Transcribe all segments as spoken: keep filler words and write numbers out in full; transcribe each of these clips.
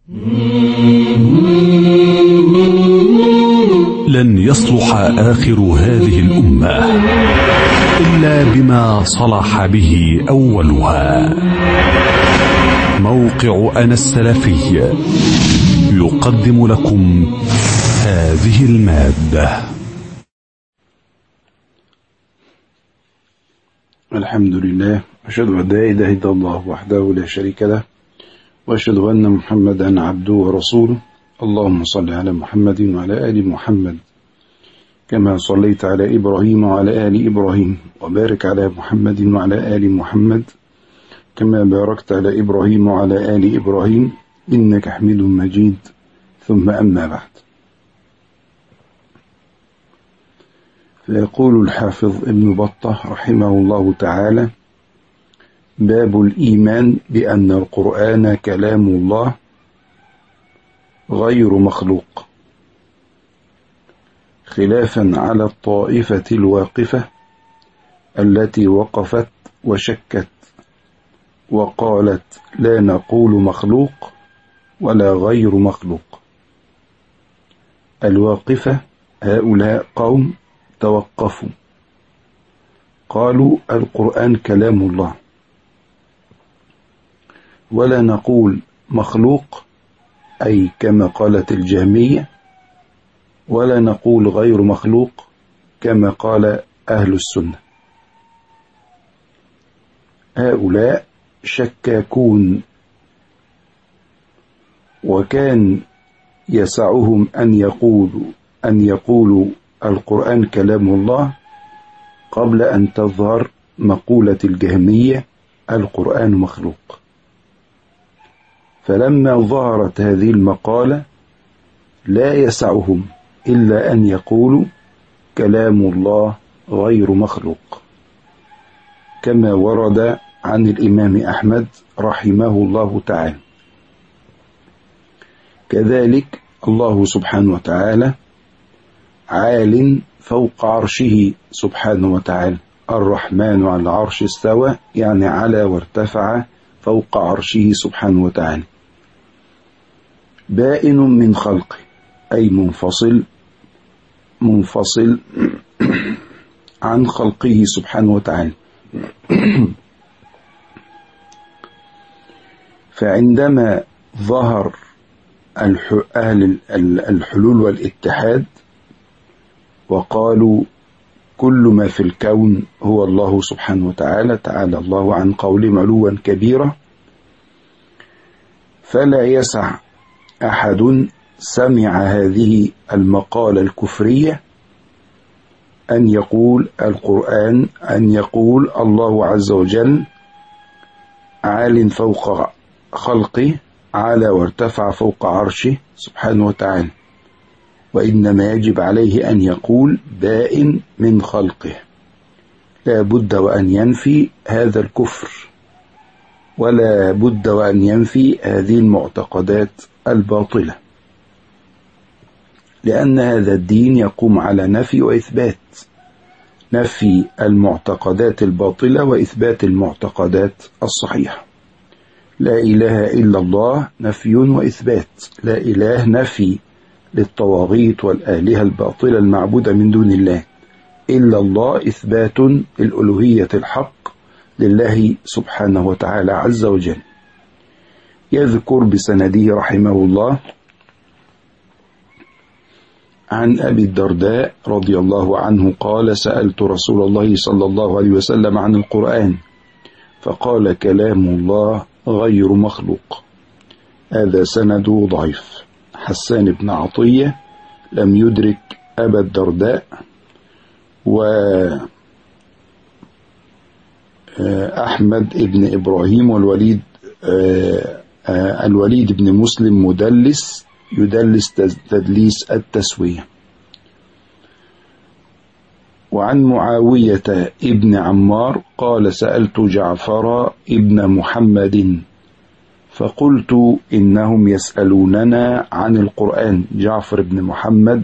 لن يصلح آخر هذه الأمة إلا بما صلح به أولها. موقع أنا السلفي يقدم لكم هذه المادة. الحمد لله، أشهد أن لا إله إلا الله وحده لا شريك له، وأشهد أن محمدا عبده ورسوله. اللهم صل على محمد وعلى آل محمد كما صليت على إبراهيم وعلى آل إبراهيم، وبارك على محمد وعلى آل محمد كما باركت على إبراهيم وعلى آل إبراهيم إنك حميد مجيد. ثم أما بعد، فيقول الحافظ ابن بطة رحمه الله تعالى: باب الإيمان بأن القرآن كلام الله غير مخلوق، خلافا على الطائفة الواقفة التي وقفت وشكت وقالت لا نقول مخلوق ولا غير مخلوق. الواقفة هؤلاء قوم توقفوا، قالوا القرآن كلام الله، ولا نقول مخلوق أي كما قالت الجهمية، ولا نقول غير مخلوق كما قال أهل السنة. هؤلاء شكاكون، وكان يسعهم أن يقولوا أن يقولوا القرآن كلام الله قبل أن تظهر مقولة الجهمية القرآن مخلوق. فلما ظهرت هذه المقالة لا يسعهم إلا أن يقولوا كلام الله غير مخلوق، كما ورد عن الإمام أحمد رحمه الله تعالى. كذلك الله سبحانه وتعالى عال فوق عرشه سبحانه وتعالى. الرحمن على العرش استوى، يعني على وارتفع فوق عرشه سبحانه وتعالى. بائن من خلقه أي منفصل منفصل عن خلقه سبحانه وتعالى. فعندما ظهر أهل الحلول والاتحاد وقالوا كل ما في الكون هو الله سبحانه وتعالى، تعالى الله عن قولهم علوا كبيرا، فلا يسع أحد سمع هذه المقالة الكفرية أن يقول القرآن أن يقول الله عز وجل عال فوق خلقه، على وارتفع فوق عرشه سبحانه وتعالى، وإنما يجب عليه أن يقول بائن من خلقه. لا بد وأن ينفي هذا الكفر، ولا بد وأن ينفي هذه المعتقدات الباطلة، لأن هذا الدين يقوم على نفي وإثبات، نفي المعتقدات الباطلة وإثبات المعتقدات الصحيحة. لا إله إلا الله نفي وإثبات، لا إله نفي للطواغيت والآلهة الباطلة المعبودة من دون الله، إلا الله إثبات الألوهية الحق لله سبحانه وتعالى عز وجل. يذكر بسنده رحمه الله عن أبي الدرداء رضي الله عنه قال: سألت رسول الله صلى الله عليه وسلم عن القرآن فقال كلام الله غير مخلوق. هذا سنده ضعيف. حسان بن عطية لم يدرك أبا الدرداء، وأحمد بن إبراهيم والوليد الوليد بن مسلم مدلس، يدلس تدليس التسوية. وعن معاوية ابن عمار قال: سألت جعفر ابن محمد فقلت إنهم يسألوننا عن القرآن. جعفر بن محمد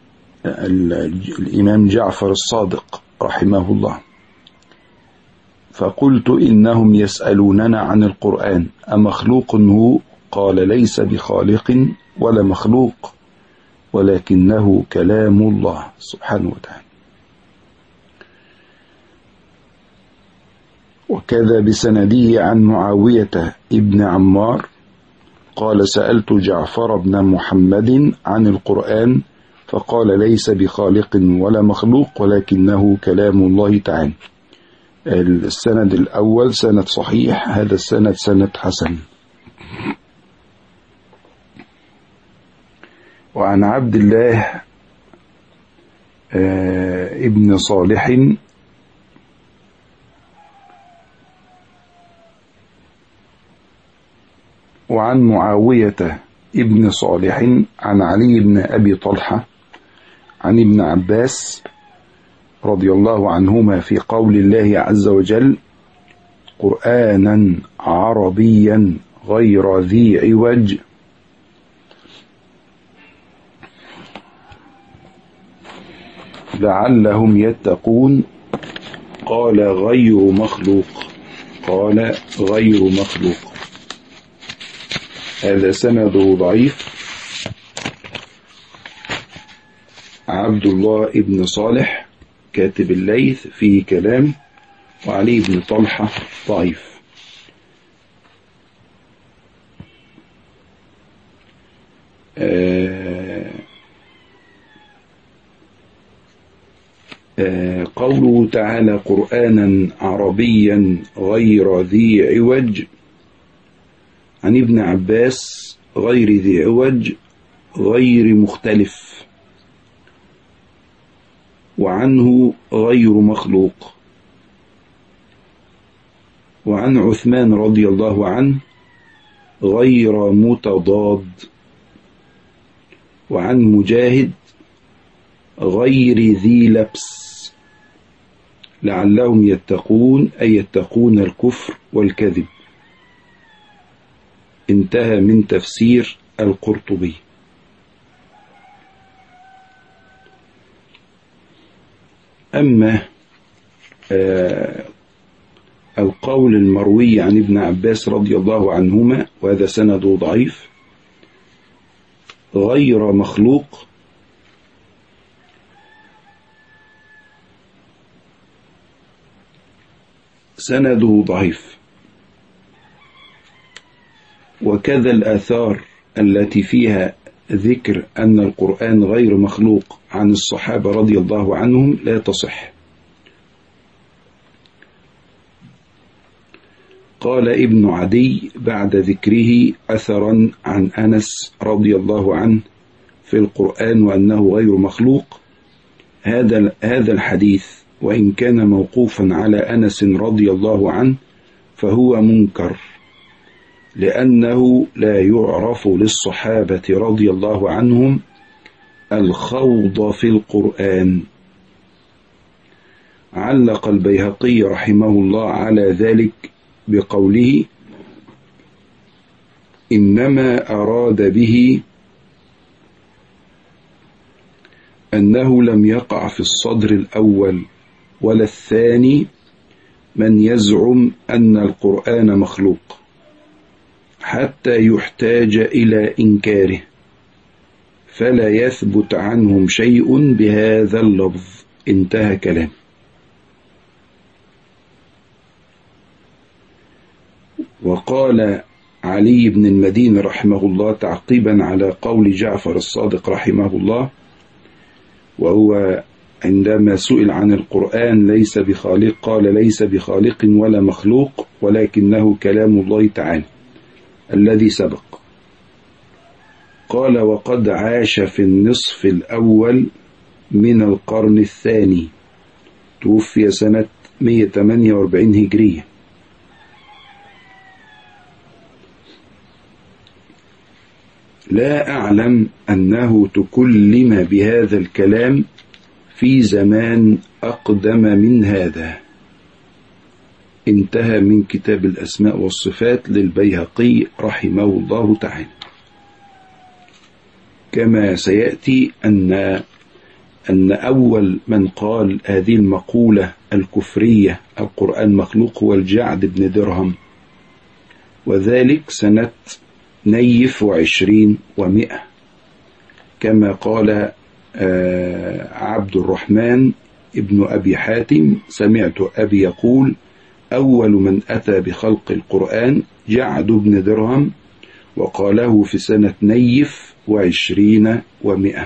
الإمام جعفر الصادق رحمه الله. فقلت إنهم يسألوننا عن القرآن أمخلوق هو؟ قال ليس بخالق ولا مخلوق، ولكنه كلام الله سبحانه وتعالى. وكذا بسنده عن معاوية ابن عمار قال سألت جعفر بن محمد عن القرآن فقال ليس بخالق ولا مخلوق ولكنه كلام الله تعالى. السند الأول سند صحيح، هذا السند سند حسن. وعن عبد الله ابن صالح وعن معاوية ابن صالح عن علي بن أبي طلحة عن ابن عباس رضي الله عنهما في قول الله عز وجل قرآنا عربيا غير ذي عوج لعلهم يتقون. قال غير مخلوق، قال غير مخلوق. هذا سنده ضعيف. عبد الله ابن صالح كاتب الليث فيه كلام، وعلي بن طلحة ضعيف. آه آه قوله تعالى قرآنا عربيا غير ذي عوج، عن ابن عباس غير ذي عوج غير مختلف، وعنه غير مخلوق. وعن عثمان رضي الله عنه غير متضاد. وعن مجاهد غير ذي لبس لعلهم يتقون أي يتقون الكفر والكذب. انتهى من تفسير القرطبي. أما آه القول المروي عن ابن عباس رضي الله عنهما وهذا سنده ضعيف غير مخلوق، سنده ضعيف. وكذا الآثار التي فيها ذكر أن القرآن غير مخلوق عن الصحابة رضي الله عنهم لا تصح. قال ابن عدي بعد ذكره أثرا عن أنس رضي الله عنه في القرآن وأنه غير مخلوق، هذا هذا الحديث وإن كان موقوفا على أنس رضي الله عنه فهو منكر، لأنه لا يعرف للصحابة رضي الله عنهم الخوض في القرآن. علق البيهقي رحمه الله على ذلك بقوله إنما أراد به أنه لم يقع في الصدر الأول ولا الثاني من يزعم أن القرآن مخلوق حتى يحتاج إلى إنكاره، فلا يثبت عنهم شيء بهذا اللفظ. انتهى كلام. وقال علي بن المديني رحمه الله تعقيبا على قول جعفر الصادق رحمه الله، وهو عندما سئل عن القرآن ليس بخالق قال ليس بخالق ولا مخلوق ولكنه كلام الله تعالى الذي سبق. قال وقد عاش في النصف الأول من القرن الثاني، توفي سنة مئة وثمانية وأربعين هجرية. لا أعلم أنه تكلم بهذا الكلام في زمان أقدم من هذا. انتهى من كتاب الأسماء والصفات للبيهقي رحمه الله تعالى. كما سيأتي أن أن أول من قال هذه المقولة الكفرية القرآن مخلوق هو الجعد بن درهم، وذلك سنة نيف وعشرين ومئة، كما قال عبد الرحمن ابن أبي حاتم: سمعت أبي يقول: أول من أتى بخلق القرآن جعد بن درهم، وقاله في سنة نيف وعشرين ومئة.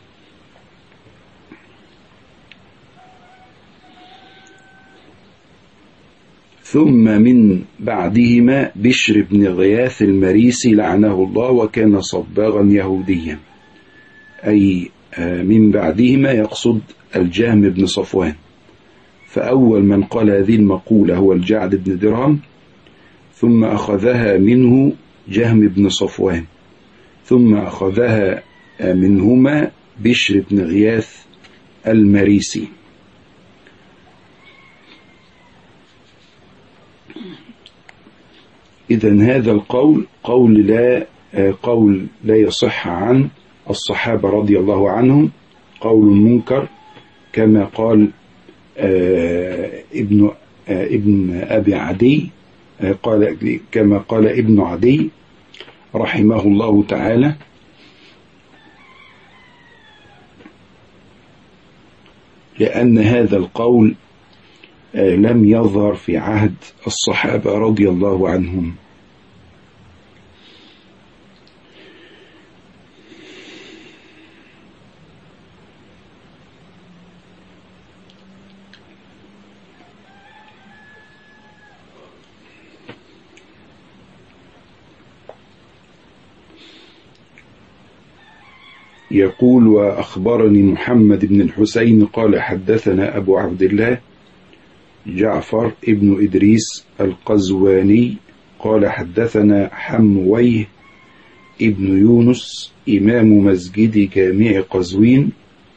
ثم من بعدهما بشر بن غياث المريسي لعنه الله، وكان صباغا يهوديا، أي من بعدهما يقصد الجهم بن صفوان. فأول من قال هذه المقولة هو الجعد بن درهم، ثم أخذها منه جهم بن صفوان، ثم أخذها منهما بشر بن غياث المريسي. إذن هذا القول قول لا قول لا يصح عن الصحابة رضي الله عنهم، قول منكر، كما قال ابن ابن أبي عدي، قال كما قال ابن عدي رحمه الله تعالى: لأن هذا القول لم يظهر في عهد الصحابة رضي الله عنهم. يقول: وأخبرني محمد بن الحسين قال حدثنا أبو عبد الله جعفر ابن إدريس القزواني قال حدثنا حمويه ابن يونس إمام مسجد جامع قزوين،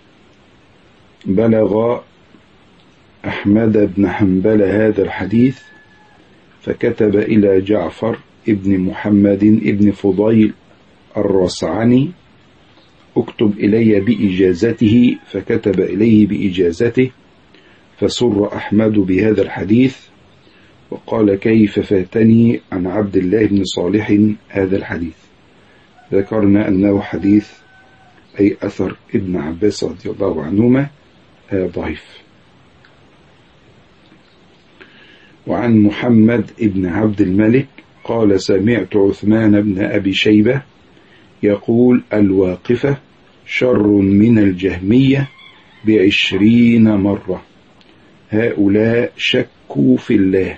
بلغ أحمد بن حنبل هذا الحديث، فكتب إلى جعفر ابن محمد ابن فضيل الرصعني: اكتب إلي بإجازته، فكتب إليه بإجازته، فسر أحمد بهذا الحديث، وقال: كيف فاتني عن عبد الله بن صالح هذا الحديث. ذكرنا أنه حديث أي أثر ابن عباس رضي الله عنهما ضعيف. وعن محمد ابن عبد الملك قال: سمعت عثمان بن أبي شيبة يقول: الواقفة شر من الجهمية بعشرين مرة، هؤلاء شكوا في الله.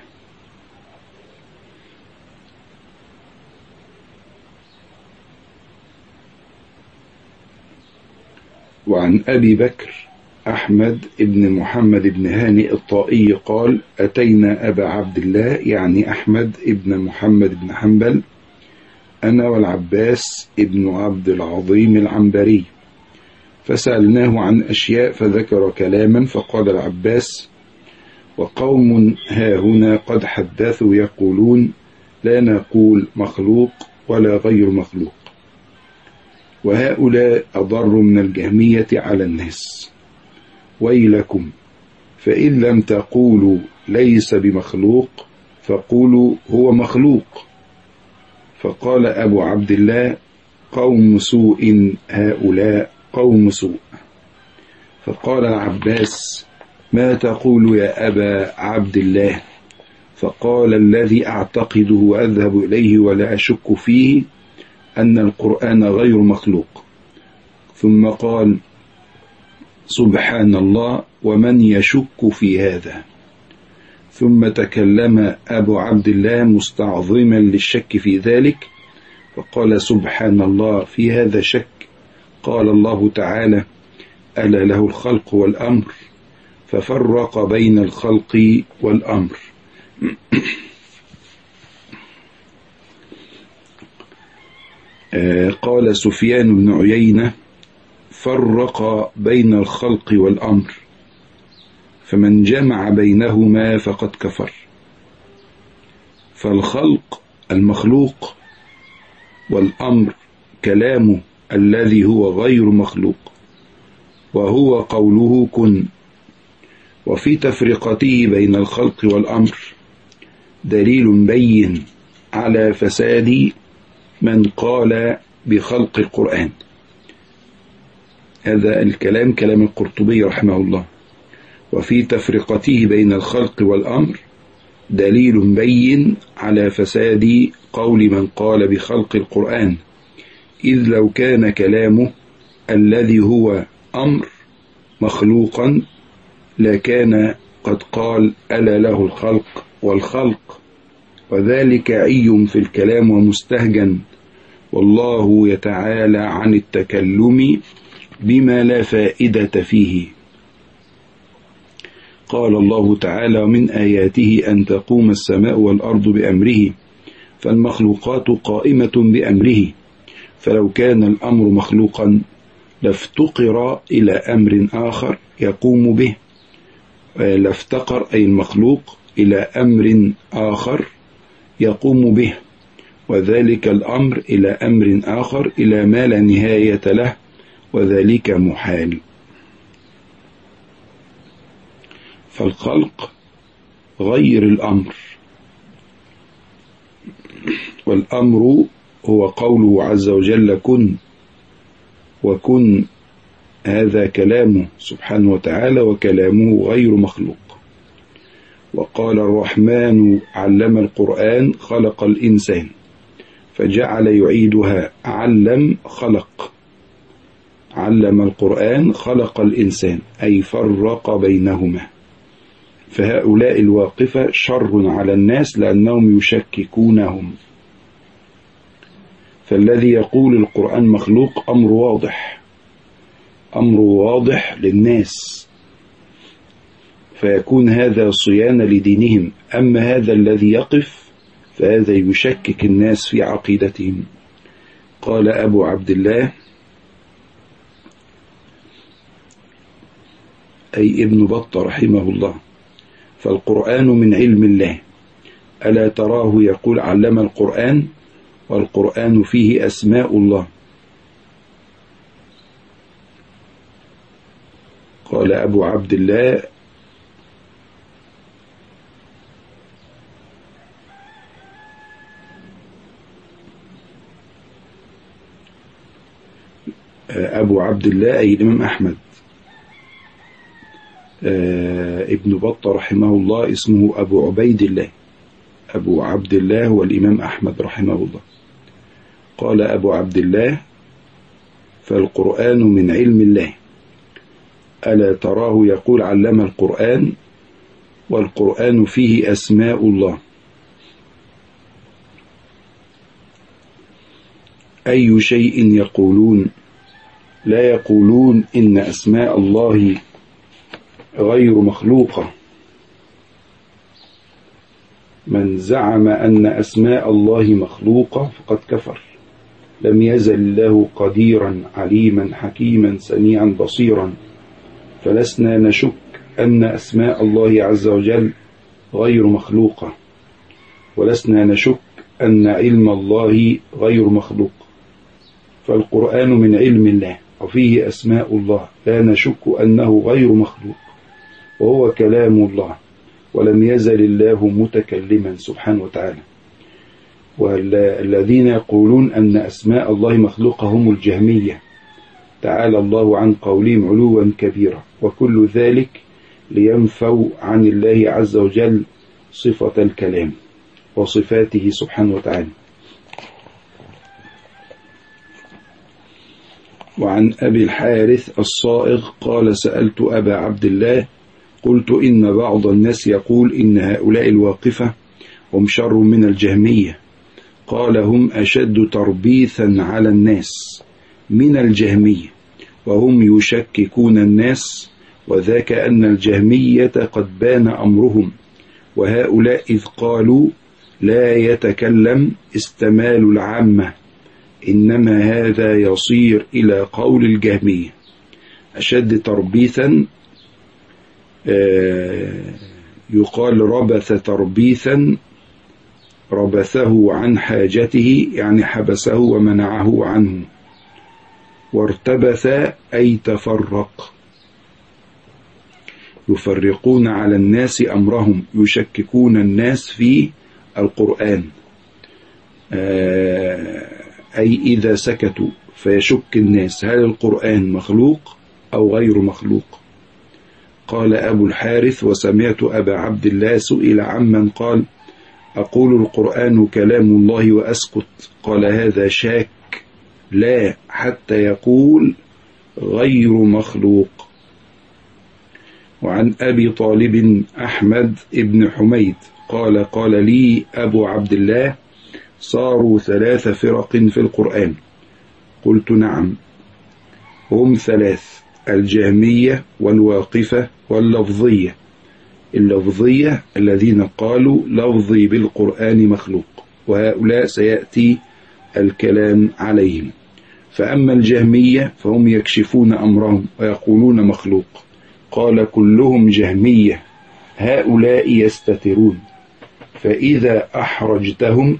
وعن أبي بكر أحمد بن محمد بن هانئ الطائي قال: أتينا أبا عبد الله يعني أحمد بن محمد بن حنبل أنا والعباس ابن عبد العظيم العنبري، فسألناه عن أشياء فذكر كلاما، فقال العباس: وقوم هاهنا قد حدثوا يقولون لا نقول مخلوق ولا غير مخلوق، وهؤلاء أضر من الجهمية على الناس، ويلكم، فإن لم تقولوا ليس بمخلوق فقولوا هو مخلوق. فقال أبو عبد الله: قوم سوء هؤلاء، قوم سوء. فقال العباس: ما تقول يا أبا عبد الله؟ فقال: الذي أعتقده وأذهب إليه ولا أشك فيه أن القرآن غير مخلوق. ثم قال: سبحان الله، ومن يشك في هذا؟ ثم تكلم أبو عبد الله مستعظما للشك في ذلك، فقال: سبحان الله، في هذا شك؟ قال الله تعالى: ألا له الخلق والأمر، ففرق بين الخلق والأمر. قال سفيان بن عيينة: فرق بين الخلق والأمر، فمن جمع بينهما فقد كفر. فالخلق المخلوق، والأمر كلامه الذي هو غير مخلوق، وهو قوله كن. وفي تفرقته بين الخلق والأمر دليل بين على فساد من قال بخلق القرآن. هذا الكلام كلام القرطبي رحمه الله. وفي تفرقته بين الخلق والأمر دليل بين على فساد قول من قال بخلق القرآن، إذ لو كان كلامه الذي هو أمر مخلوقا لكان قد قال ألا له الخلق والخلق، وذلك عي في الكلام ومستهجن، والله يتعالى عن التكلم بما لا فائدة فيه. قال الله تعالى: ومن آياته أن تقوم السماء والأرض بأمره، فالمخلوقات قائمة بأمره، فلو كان الأمر مخلوقا لافتقر إلى أمر آخر يقوم به، لافتقر أي المخلوق إلى أمر آخر يقوم به، وذلك الأمر إلى أمر آخر إلى ما لا نهاية له، وذلك محال. فالخلق غير الأمر، والأمر هو قوله عز وجل كن، وكن هذا كلامه سبحانه وتعالى، وكلامه غير مخلوق. وقال الرحمن علم القرآن خلق الإنسان، فجعل يعيدها علم خلق. علم القرآن خلق الإنسان أي فرق بينهما. فهؤلاء الواقفة شر على الناس لأنهم يشككونهم. فالذي يقول القرآن مخلوق أمر واضح، أمر واضح للناس، فيكون هذا صيانة لدينهم. أما هذا الذي يقف فهذا يشكك الناس في عقيدتهم. قال أبو عبد الله أي ابن بطة رحمه الله: فالقرآن من علم الله، ألا تراه يقول علم القرآن، والقرآن فيه أسماء الله. قال أبو عبد الله: أبو عبد الله أي الإمام أحمد ابن بطة رحمه الله اسمه أبو عبيد الله، أبو عبد الله والإمام أحمد رحمه الله. قال أبو عبد الله: فالقرآن من علم الله، ألا تراه يقول علم القرآن، والقرآن فيه أسماء الله. أي شيء يقولون؟ لا يقولون إن أسماء الله غير مخلوقة. من زعم أن أسماء الله مخلوقة فقد كفر. لم يزل الله قديرا عليما حكيما سميعا بصيرا، فلسنا نشك أن أسماء الله عز وجل غير مخلوقة، ولسنا نشك أن علم الله غير مخلوق. فالقرآن من علم الله وفيه أسماء الله، لا نشك أنه غير مخلوق، وهو كلام الله، ولم يزل الله متكلما سبحانه وتعالى. والذين يقولون أن أسماء الله مخلوقة هم الجهمية، تعالى الله عن قولهم علوا كبيرا، وكل ذلك لينفوا عن الله عز وجل صفة الكلام وصفاته سبحانه وتعالى. وعن أبي الحارث الصائغ قال: سألت أبا عبد الله قلت: إن بعض الناس يقول إن هؤلاء الواقفة هم شر من الجهمية. قال: هم أشد تربيثا على الناس من الجهمية، وهم يشككون الناس، وذاك أن الجهمية قد بان أمرهم، وهؤلاء إذ قالوا لا يتكلم استمالوا العامة، إنما هذا يصير إلى قول الجهمية. أشد تربيثا يقال ربث تربيثا، ربثه عن حاجته يعني حبسه ومنعه عنه، وارتبث أي تفرق يفرقون على الناس أمرهم، يشككون الناس في القرآن، أي إذا سكتوا فيشك الناس هل القرآن مخلوق أو غير مخلوق. قال أبو الحارث: وسمعت أبا عبد الله سئل عمن قال: أقول القرآن كلام الله وأسكت، قال: هذا شاك، لا حتى يقول غير مخلوق. وعن أبي طالب أحمد ابن حميد قال: قال لي أبو عبد الله: صاروا ثلاث فرق في القرآن. قلت: نعم، هم ثلاث: الجهمية والواقفة واللفظية. اللفظية الذين قالوا لفظي بالقرآن مخلوق، وهؤلاء سيأتي الكلام عليهم. فأما الجهمية فهم يكشفون أمرهم ويقولون مخلوق. قال: كلهم جهمية، هؤلاء يستترون، فإذا أحرجتهم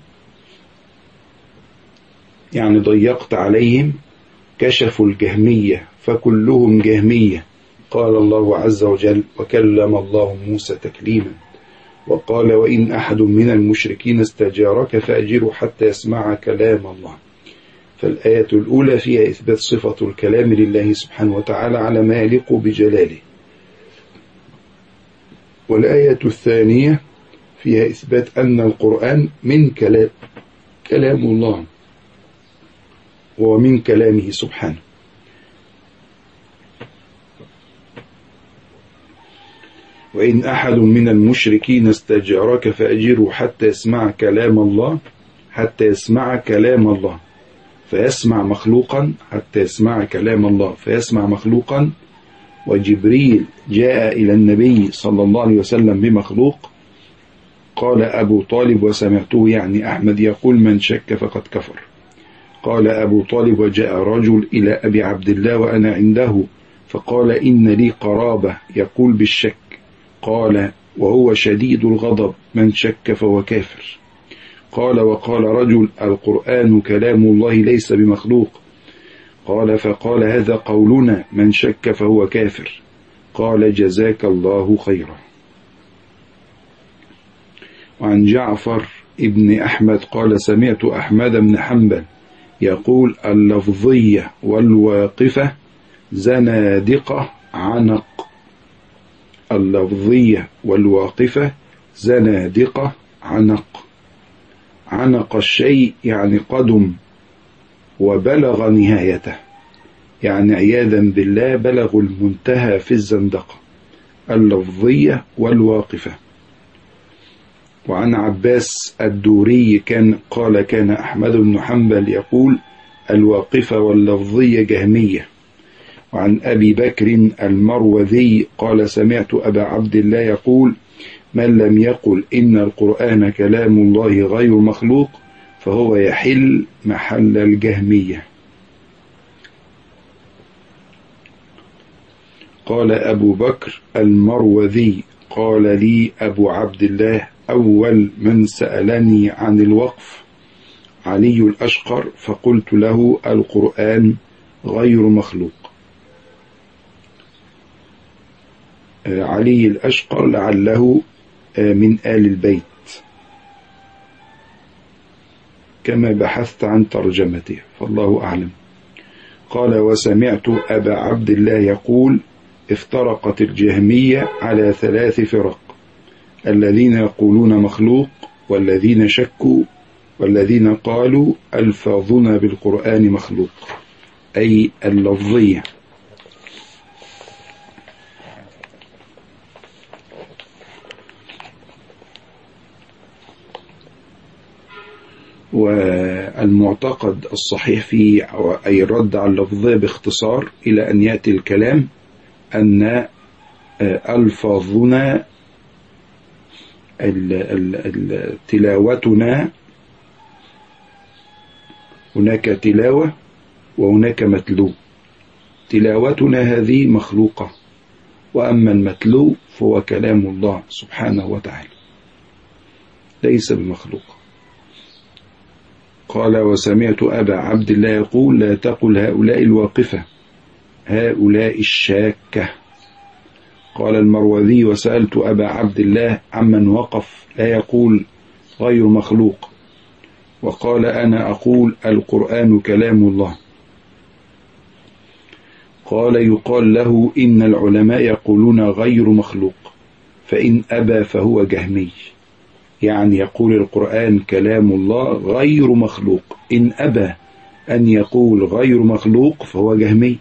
يعني ضيقت عليهم كشفوا الجهمية، فكلهم جهمية. قال الله عز وجل: وكلم الله موسى تكليما. وقال: وإن أحد من المشركين استجارك فأجره حتى يسمع كلام الله. فالآية الأولى فيها إثبات صفة الكلام لله سبحانه وتعالى على ما يليق بجلاله، والآية الثانية فيها إثبات أن القرآن من كلام كلام الله ومن كلامه سبحانه. وإن أحد من المشركين استجارك فأجره حتى يسمع كلام الله، حتى يسمع كلام الله، فيسمع مخلوقا، حتى يسمع كلام الله فيسمع مخلوقا. وجبريل جاء إلى النبي صلى الله عليه وسلم بمخلوق. قال أبو طالب: وسمعته يعني أحمد يقول: من شك فقد كفر. قال أبو طالب: وجاء رجل إلى أبي عبد الله وأنا عنده فقال: إن لي قرابة يقول بالشك. قال: وهو شديد الغضب، من شك فهو كافر. قال: وقال رجل: القرآن كلام الله ليس بمخلوق. قال: فقال: هذا قولنا، من شك فهو كافر. قال: جزاك الله خيرا. وعن جعفر ابن أحمد قال: سمعت أحمد بن حنبل يقول: اللفظية والواقفة زنادقة عنق. اللفظية والواقفة زنادقة عنق. عنق الشيء يعني قدم وبلغ نهايته، يعني عياذا بالله بلغوا المنتهى في الزندقة. اللفظية والواقفة. وعن عباس الدوري كان قال: كان أحمد بن حنبل يقول: الواقفة واللفظية جهمية. وعن أبي بكر المروذي قال: سمعت أبا عبد الله يقول: من لم يقل إن القرآن كلام الله غير مخلوق فهو يحل محل الجهمية. قال أبو بكر المروذي: قال لي أبو عبد الله: أول من سألني عن الوقف علي الأشقر، فقلت له: القرآن غير مخلوق. علي الأشقر لعله من آل البيت كما بحثت عن ترجمته، فالله أعلم. قال: وسمعت أبا عبد الله يقول: افترقت الجهمية على ثلاث فرق: الذين يقولون مخلوق، والذين شكوا، والذين قالوا ألفاظنا بالقرآن مخلوق، أي اللفظية. والمعتقد الصحيح فيه أي الرد على اللفظية باختصار إلى أن يأتي الكلام أن ألفاظنا تلاوتنا، هناك تلاوة وهناك متلو. تلاوتنا هذه مخلوقة، وأما المتلو فهو كلام الله سبحانه وتعالى ليس بمخلوق. قال: وسمعت أبا عبد الله يقول: لا تقل هؤلاء الواقفة، هؤلاء الشاكة. قال المروذي: وسألت أبا عبد الله عمن وقف لا يقول غير مخلوق، وقال: أنا أقول القرآن كلام الله. قال: يقال له إن العلماء يقولون غير مخلوق، فإن أبى فهو جهمي. يعني يقول القرآن كلام الله غير مخلوق، إن أبى أن يقول غير مخلوق فهو جهمي.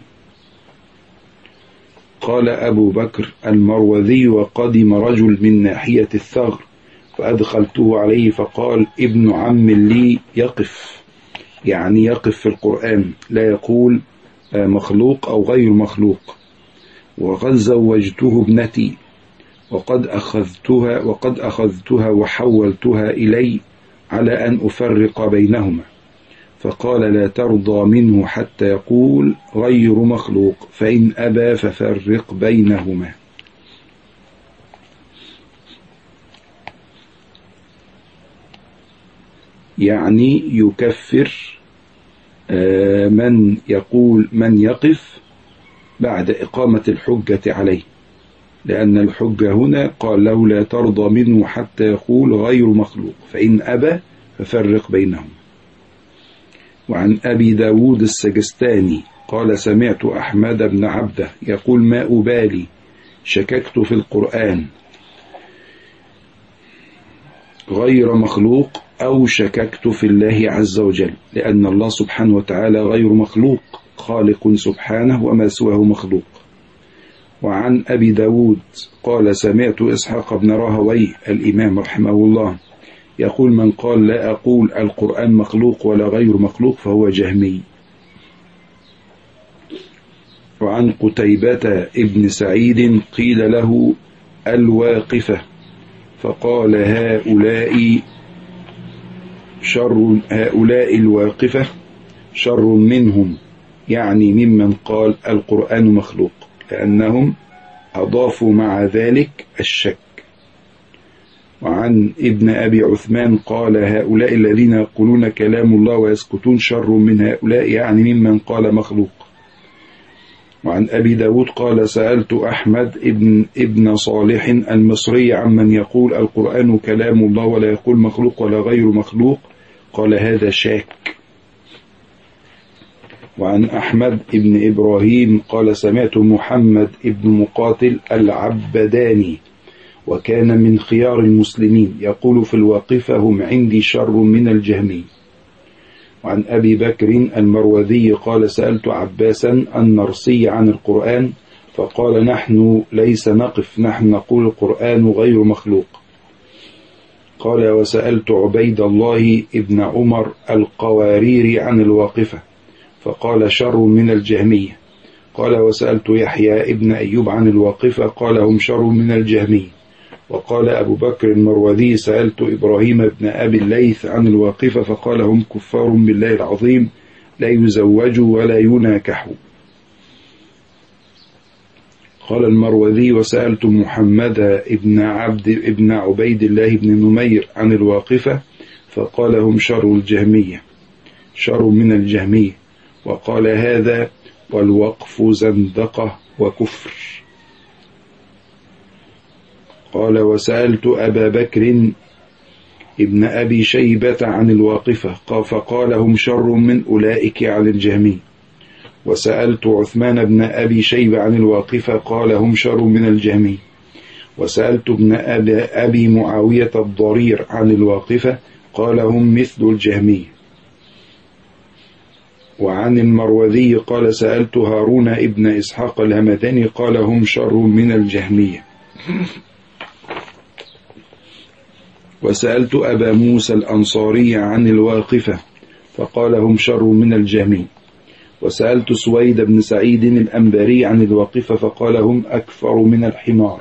قال أبو بكر المروذي: وقدم رجل من ناحية الثغر فأدخلته عليه فقال: ابن عم لي يقف، يعني يقف في القرآن، لا يقول مخلوق أو غير مخلوق. وقد زوجته ابنتي وقد أخذتها وقد أخذتها وحولتها إلي على أن أفرق بينهما، فقال: لا ترضى منه حتى يقول غير مخلوق، فإن أبى ففرق بينهما. يعني يكفر من يقول من يقف بعد إقامة الحجة عليه، لأن الحجة هنا قال له: لا ترضى منه حتى يقول غير مخلوق، فإن أبى ففرق بينهم. وعن أبي داود السجستاني قال: سمعت أحمد بن عبده يقول: ما أبالي شككت في القرآن غير مخلوق أو شككت في الله عز وجل، لأن الله سبحانه وتعالى غير مخلوق، خالق سبحانه وما سواه مخلوق. وعن أبي داود قال: سمعت إسحاق بن راهويه الإمام رحمه الله يقول: من قال لا أقول القرآن مخلوق ولا غير مخلوق فهو جهمي. وعن قتيبة ابن سعيد قيل له الواقفة، فقال: هؤلاء شر هؤلاء الواقفة شر منهم، يعني ممن قال القرآن مخلوق، لأنهم أضافوا مع ذلك الشك. وعن ابن أبي عثمان قال: هؤلاء الذين يقولون كلام الله ويسكتون شر من هؤلاء، يعني ممن قال مخلوق. وعن أبي داود قال: سألت أحمد ابن, ابن صالح المصري عمن يقول القرآن كلام الله ولا يقول مخلوق ولا غير مخلوق، قال: هذا شاك. وعن أحمد ابن إبراهيم قال: سمعت محمد ابن مقاتل العبداني وكان من خيار المسلمين يقول في الواقفة: هم عندي شر من الجهمي. وعن أبي بكر المروذي قال: سألت عباسا النرسي عن القرآن فقال: نحن ليس نقف، نحن نقول القرآن غير مخلوق. قال: وسألت عبيد الله ابن عمر القواريري عن الواقفة فقال: شر من الجهمية. قال: وسألت يحيى ابن أيوب عن الواقفة قال: هم شر من الجهمية. وقال أبو بكر المروذي: سألت إبراهيم بن أبي الليث عن الواقفة فقال: هم كفار بالله العظيم، لا يزوجوا ولا يناكحوا. قال المروذي: وسألت محمد ابن عبد ابن عبيد الله بن نمير عن الواقفة فقال: هم شر الجهمية، شر من الجهمية. وقال: هذا والوقف زندقة وكفر. قال: وسألت أبا بكر ابن أبي شيبة عن الواقفة فقال: هم شر من أولئك عن الجهمي. وسألت عثمان بن أبي شيبة عن الواقفة قال: هم شر من الجهمي. وسألت ابن أبي معاوية الضرير عن الواقفة قال: هم مثل الجهمي. وعن المروذي قال: سألت هارون ابن إسحاق الهمداني قال: هم شر من الجهمية. وسألت أبا موسى الأنصاري عن الواقفة فقال: هم شر من الجهمي. وسألت سويد بن سعيد الأنباري عن الواقفة فقال: هم أكثر من الحمار.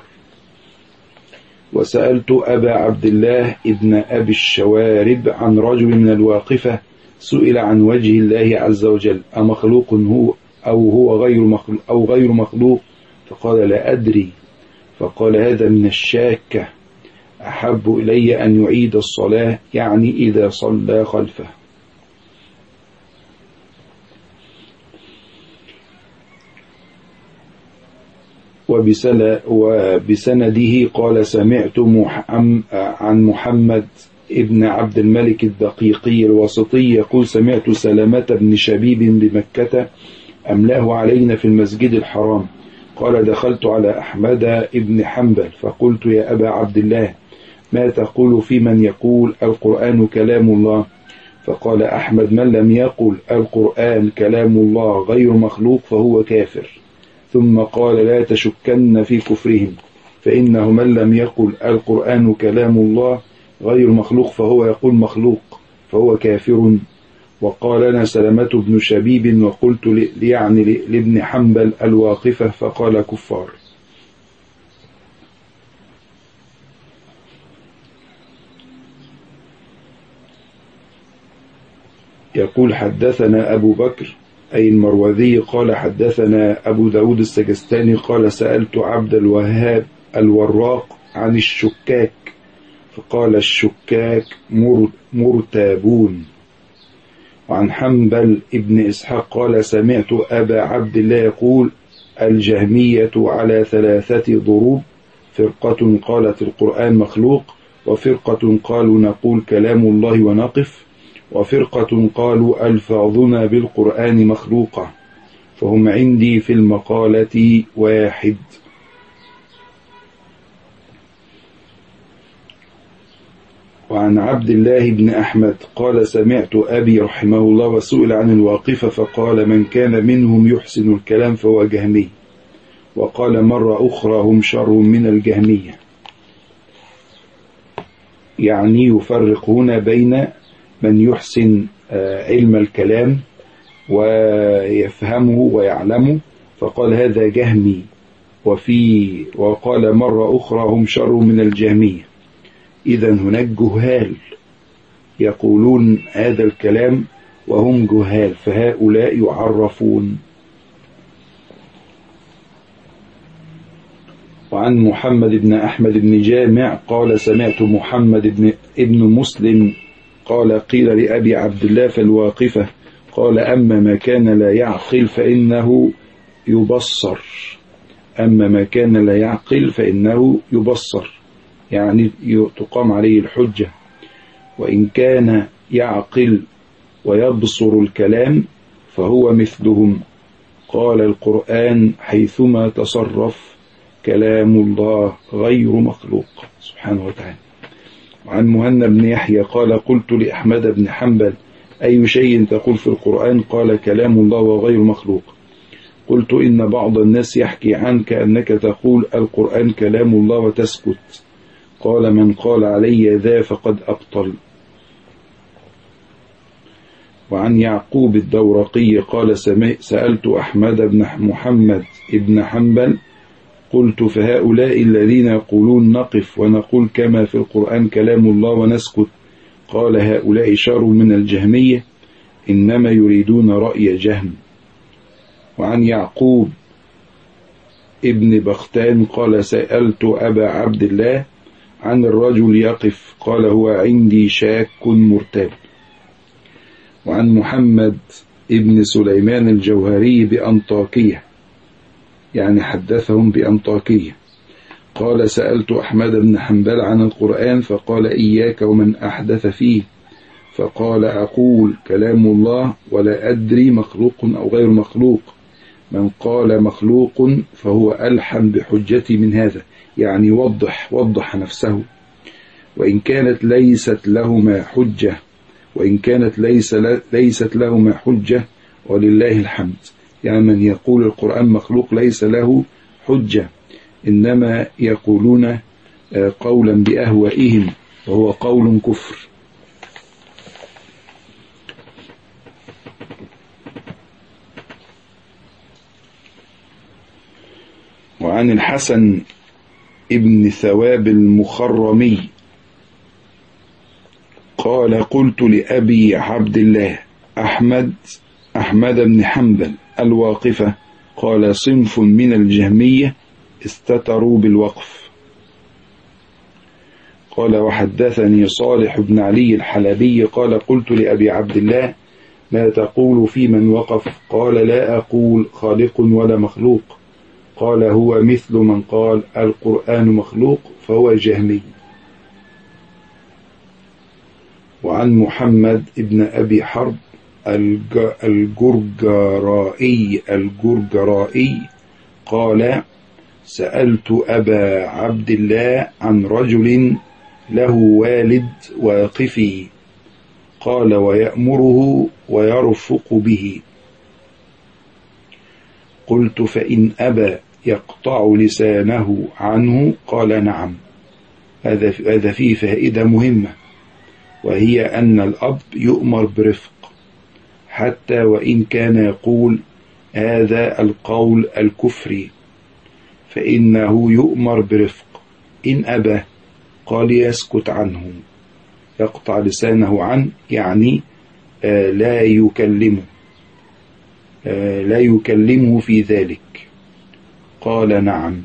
وسألت أبا عبد الله ابن أبي الشوارب عن رجل من الواقفة سئل عن وجه الله عز وجل: أمخلوق هو أو هو غير مخلوق أو غير مخلوق؟ فقال: لا أدري. فقال: هذا من الشاكة، أحب إلي أن يعيد الصلاة، يعني إذا صلى خلفه. وبسنده قال سمعت عن محمد ابن عبد الملك الدقيقي الواسطي يقول سمعت سلامة بن شبيب بمكة أملاه علينا في المسجد الحرام قال دخلت على أحمد ابن حنبل فقلت يا أبا عبد الله ما تقول في من يقول القرآن كلام الله؟ فقال أحمد من لم يقل القرآن كلام الله غير مخلوق فهو كافر. ثم قال لا تشكن في كفرهم فإنه من لم يقل القرآن كلام الله غير مخلوق فهو يقول مخلوق فهو كافر. وقال لنا سلامة بن شبيب وقلت يعني لابن حنبل الواقفة فقال كفار. يقول حدثنا أبو بكر أي المروذي قال حدثنا أبو داود السجستاني قال سألت عبد الوهاب الوراق عن الشكاك فقال الشكاك مرتابون. وعن حنبل ابن إسحاق قال سمعت أبا عبد الله يقول الجهمية على ثلاثة ضروب فرقة قالت القرآن مخلوق وفرقة قالوا نقول كلام الله ونقف وفرقة قالوا ألفاظنا بالقرآن مخلوقة فهم عندي في المقالة واحد. وعن عبد الله بن أحمد قال سمعت أبي رحمه الله وسئل عن الواقفة فقال من كان منهم يحسن الكلام فهو جهمي وقال مرة أخرى هم شر من الجهمية يعني يفرق هنا بين من يحسن علم الكلام ويفهمه ويعلمه فقال هذا جهمي وفي وقال مرة أخرى هم شر من الجهمية. إذن هناك جهال يقولون هذا الكلام وهم جهال فهؤلاء يعرفون. وعن محمد بن أحمد بن جامع قال سمعت محمد بن ابن مسلم قال قيل لأبي عبد الله فالواقفة قال أما ما كان لا يعقل فإنه يبصر أما ما كان لا يعقل فإنه يبصر يعني تقام عليه الحجة وإن كان يعقل ويبصر الكلام فهو مثلهم. قال القرآن حيثما تصرف كلام الله غير مخلوق سبحانه وتعالى. وعن مهنا بن يحيى قال قلت لأحمد بن حنبل أي شيء تقول في القرآن؟ قال كلام الله وغير مخلوق. قلت إن بعض الناس يحكي عنك أنك تقول القرآن كلام الله وتسكت. قال من قال علي ذا فقد أبطل. وعن يعقوب الدورقي قال سألت أحمد بن محمد بن حنبل قلت فهؤلاء الذين يقولون نقف ونقول كما في القرآن كلام الله ونسكت قال هؤلاء شر من الجهمية إنما يريدون رأي جهم. وعن يعقوب ابن بختان قال سألت أبا عبد الله عن الرجل يقف قال هو عندي شاك مرتاب. وعن محمد ابن سليمان الجوهري بأنطاكية يعني حدثهم بأنطاكية قال سألت أحمد بن حنبل عن القرآن فقال إياك ومن أحدث فيه فقال أقول كلام الله ولا أدري مخلوق أو غير مخلوق من قال مخلوق فهو ألحم بحجتي من هذا يعني وضح وضح نفسه وإن كانت ليست لهما حجة وإن كانت ليس ليست لهما حجة ولله الحمد يعني من يقول القرآن مخلوق ليس له حجة إنما يقولون قولا بأهوائهم وهو قول كفر. وعن الحسن ابن ثواب المخرمي قال قلت لأبي عبد الله أحمد أحمد بن حنبل الواقفة قال صنف من الجهمية استتروا بالوقف. قال وحدثني صالح بن علي الحلبي قال قلت لأبي عبد الله ما تقول في من وقف؟ قال لا أقول خالق ولا مخلوق. قال هو مثل من قال القرآن مخلوق فهو جهمي. وعن محمد ابن أبي حرب الجرجرائي الجرجرائي قال سألت أبا عبد الله عن رجل له والد واقفي، قال ويأمره ويرفق به. قلت فإن أبى يقطع لسانه عنه؟ قال نعم. هذا فيه فائدة مهمة، وهي أن الأب يؤمر برفق حتى وإن كان يقول هذا القول الكفري، فإنه يؤمر برفق. إن أبى قال يسكت عنه، يقطع لسانه عنه، يعني آه لا يكلمه آه لا يكلمه في ذلك. قال نعم.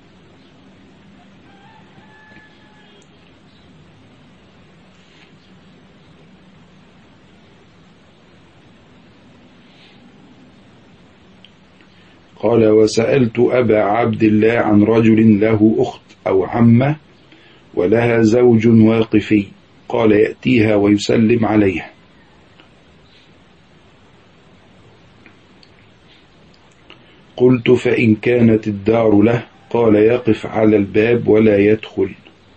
قال وسألت أبا عبد الله عن رجل له أخت أو عمة ولها زوج واقفي، قال يأتيها ويسلم عليها. قلت فإن كانت الدار له؟ قال يقف على الباب ولا يدخل.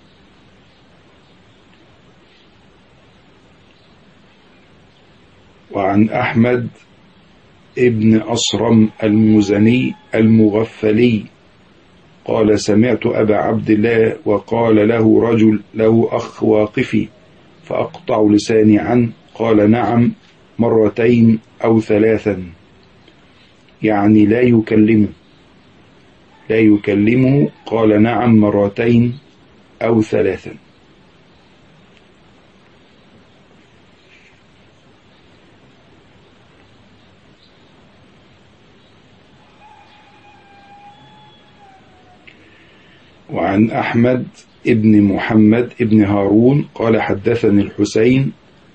وعن أحمد ابن أصرم المزني المغفلي قال سمعت أبا عبد الله وقال له رجل له أخ واقفي فأقطع لساني عنه؟ قال نعم مرتين أو ثلاثا، يعني لا يكلمه لا يكلمه قال نعم مرتين أو ثلاثا. وعن أحمد ابن محمد ابن هارون قال حدثني الحسين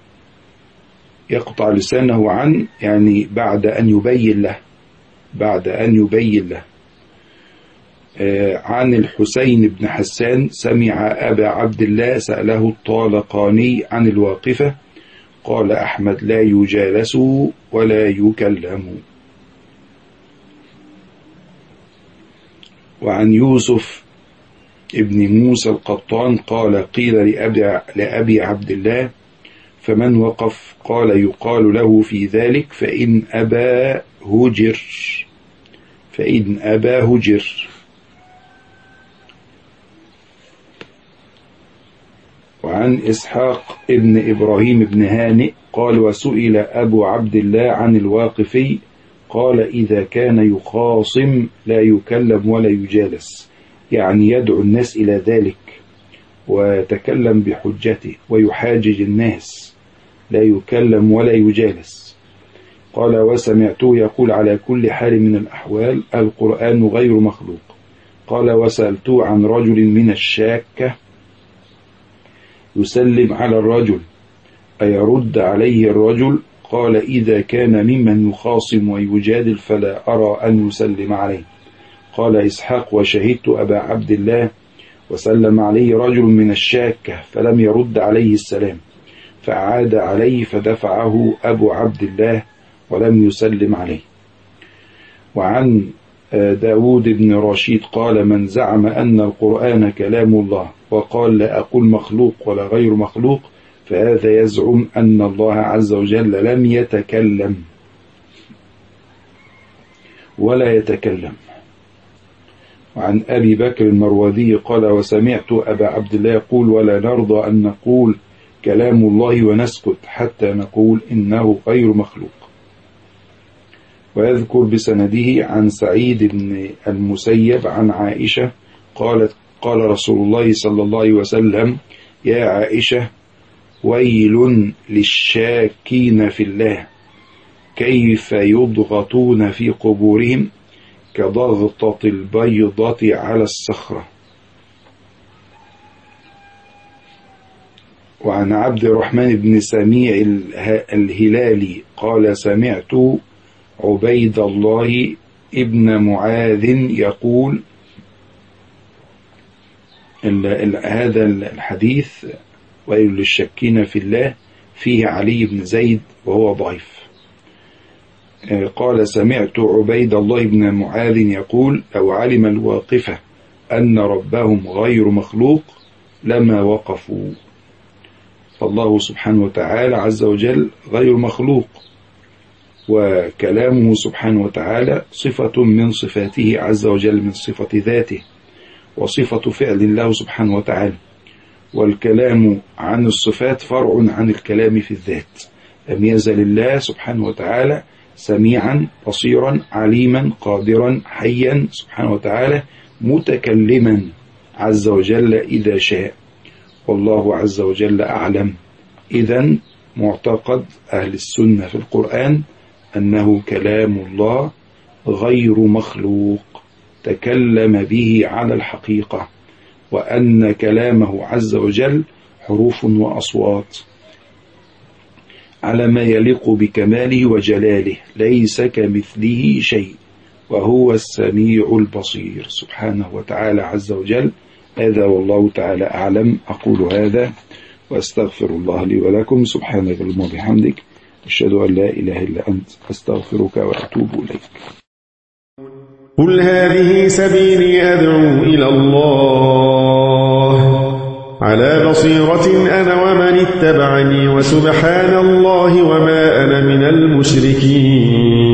يقطع لسانه عن، يعني بعد أن يبين له بعد أن يبين له آه عن الحسين بن حسان سمع أبا عبد الله سأله الطالقاني عن الواقفة، قال أحمد لا يجالس ولا يكلم. وعن يوسف ابن موسى القطان قال قيل لأبي, لأبي عبد الله فمن وقف؟ قال يقال له في ذلك فإن أبى هجر فإن أبى هجر. وعن إسحاق ابن إبراهيم بن هانئ قال وسئل أبو عبد الله عن الواقفي قال إذا كان يخاصم لا يكلم ولا يجالس، يعني يدعو الناس إلى ذلك ويتكلم بحجته ويحاجج الناس، لا يكلم ولا يجالس. قال وسمعته يقول على كل حال من الأحوال القرآن غير مخلوق. قال وسألته عن رجل من الشاكة يسلم على الرجل أيرد عليه الرجل؟ قال إذا كان ممن يخاصم ويجادل فلا أرى أن يسلم عليه. قال إسحاق وشهدت أبا عبد الله وسلم عليه رجل من الشاكة فلم يرد عليه السلام، فأعاد عليه فدفعه أبو عبد الله ولم يسلم عليه. وعن داود بن رشيد قال من زعم أن القرآن كلام الله وقال لا أقول مخلوق ولا غير مخلوق فهذا يزعم أن الله عز وجل لم يتكلم ولا يتكلم. وعن أبي بكر المروذي قال وسمعت أبا عبد الله يقول ولا نرضى أن نقول كلام الله ونسكت حتى نقول إنه غير مخلوق. ويذكر بسنده عن سعيد بن المسيب عن عائشة قالت قال رسول الله صلى الله عليه وسلم يا عائشة ويل للشاكين في الله كيف يضغطون في قبورهم كضغطة البيضة على الصخرة. وعن عبد الرحمن بن سميع الهلالي قال سمعت عبيد الله ابن معاذ يقول ال ال هذا الحديث ويل للشاكين في الله فيه علي بن زيد وهو ضعيف. قال سمعت عبيد الله بن معاذ يقول لو علم الواقفة أن ربهم غير مخلوق لما وقفوا. فالله سبحانه وتعالى عز وجل غير مخلوق، وكلامه سبحانه وتعالى صفة من صفاته عز وجل، من صفة ذاته وصفة فعل له سبحانه وتعالى، والكلام عن الصفات فرع عن الكلام في الذات. لم يزل الله سبحانه وتعالى سميعا بصيرا عليما قادرا حيا سبحانه وتعالى متكلما عز وجل إذا شاء، والله عز وجل أعلم. إذن معتقد أهل السنة في القرآن أنه كلام الله غير مخلوق تكلم به على الحقيقة، وأن كلامه عز وجل حروف وأصوات على ما يليق بكماله وجلاله، ليس كمثله شيء وهو السميع البصير سبحانه وتعالى عز وجل. هذا والله تعالى أعلم. أقول هذا وأستغفر الله لي ولكم. سبحانك اللهم وبحمدك، أشهد أن لا إله إلا أنت، أستغفرك وأتوب إليك. قل هذه سبيلي أدعو إلى الله على بصيرة أنا ومن اتبعني، وسبحان الله وما أنا من المشركين.